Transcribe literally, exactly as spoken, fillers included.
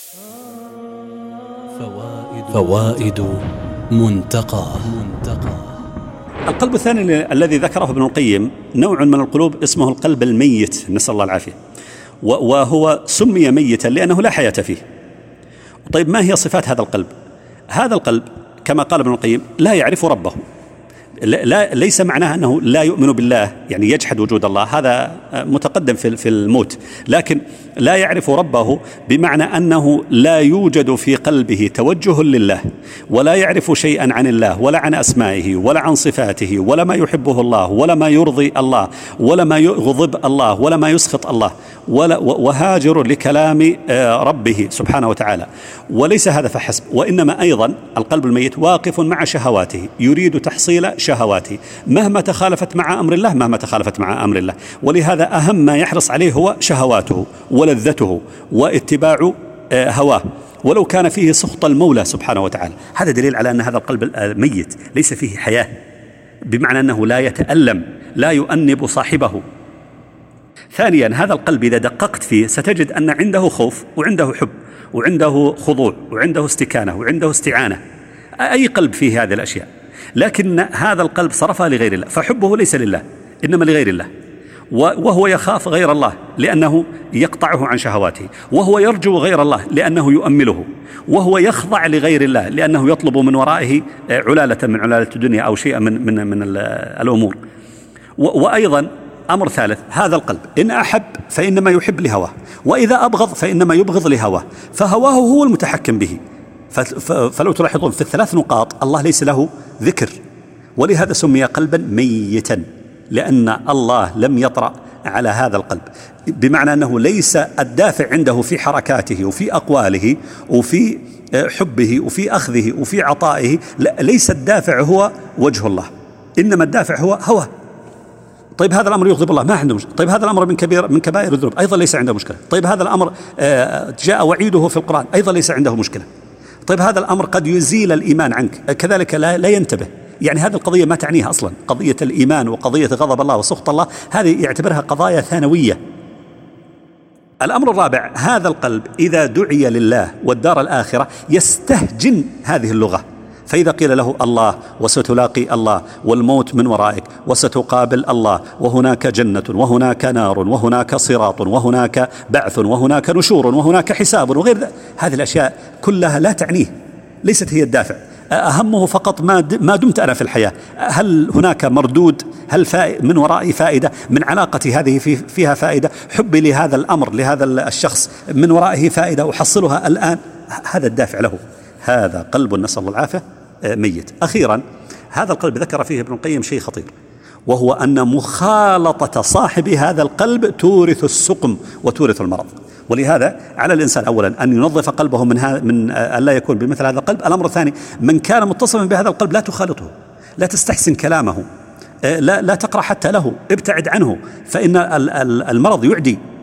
فوائد منتقى منتقى القلب الثاني الذي ذكره ابن القيم نوع من القلوب اسمه القلب الميت، نسأل الله العافية، وهو سمي ميتا لأنه لا حياة فيه. طيب ما هي صفات هذا القلب؟ هذا القلب كما قال ابن القيم لا يعرف ربه، لا ليس معناه أنه لا يؤمن بالله يعني يجحد وجود الله، هذا متقدم في في الموت، لكن لا يعرف ربه بمعنى أنه لا يوجد في قلبه توجه لله، ولا يعرف شيئا عن الله ولا عن أسمائه ولا عن صفاته ولا ما يحبه الله ولا ما يرضي الله ولا ما يغضب الله ولا ما يسخط الله، ولا وهاجر لكلام ربه سبحانه وتعالى. وليس هذا فحسب، وإنما أيضا القلب الميت واقف مع شهواته، يريد تحصيل شهواته مهما تخالفت مع أمر الله، مهما تخالفت مع أمر الله، ولهذا أهم ما يحرص عليه هو شهواته ولذته واتباع هواه ولو كان فيه سخط المولى سبحانه وتعالى. هذا دليل على أن هذا القلب ميت ليس فيه حياة، بمعنى أنه لا يتألم، لا يؤنب صاحبه. ثانيا هذا القلب إذا دققت فيه ستجد أن عنده خوف وعنده حب وعنده خضوع وعنده استكانة وعنده استعانة، أي قلب فيه هذه الأشياء، لكن هذا القلب صرفها لغير الله، فحبه ليس لله إنما لغير الله، وهو يخاف غير الله لأنه يقطعه عن شهواته، وهو يرجو غير الله لأنه يؤمله، وهو يخضع لغير الله لأنه يطلب من ورائه علالة من علالة الدنيا أو شيئا من, من, من الأمور. وأيضا أمر ثالث، هذا القلب إن أحب فإنما يحب لهواه، وإذا أبغض فإنما يبغض لهواه، فهواه هو المتحكم به. فلو تلاحظون في الثلاث نقاط الله ليس له ذكر، ولهذا سمي قلبا ميتا، لأن الله لم يطرأ على هذا القلب، بمعنى أنه ليس الدافع عنده في حركاته وفي أقواله وفي حبه وفي أخذه وفي عطائه، ليس الدافع هو وجه الله، إنما الدافع هو هواه. طيب هذا الأمر يغضب الله، ما عنده مشكلة. طيب هذا الأمر من كبير من كبائر الذنوب، أيضا ليس عنده مشكلة. طيب هذا الأمر جاء وعيده في القرآن، أيضا ليس عنده مشكلة. طيب هذا الأمر قد يزيل الإيمان عنك، كذلك لا, لا ينتبه، يعني هذه القضية ما تعنيها أصلا، قضية الإيمان وقضية غضب الله وسخط الله هذه يعتبرها قضايا ثانوية. الأمر الرابع، هذا القلب إذا دعي لله والدار الآخرة يستهجن هذه اللغة، فإذا قيل له الله وستلاقي الله والموت من ورائك وستقابل الله وهناك جنة وهناك نار وهناك صراط وهناك بعث وهناك نشور وهناك حساب وغير ذلك، هذه الأشياء كلها لا تعنيه، ليست هي الدافع، أهمه فقط ما دمت أنا في الحياة، هل هناك مردود، هل من ورائي فائدة من علاقتي هذه في فيها فائدة، حبي لهذا الأمر لهذا الشخص من ورائه فائدة أحصلها الآن، هذا الدافع له. هذا قلب نسأل الله العافية ميت. أخيرا هذا القلب ذكر فيه ابن القيم شيء خطير، وهو أن مخالطة صاحب هذا القلب تورث السقم وتورث المرض، ولهذا على الإنسان أولا أن ينظف قلبه من ها من ألا يكون بمثل هذا القلب. الأمر الثاني، من كان متصفا بهذا القلب لا تخالطه، لا تستحسن كلامه، لا, لا تقرأ حتى له، ابتعد عنه، فإن المرض يعدي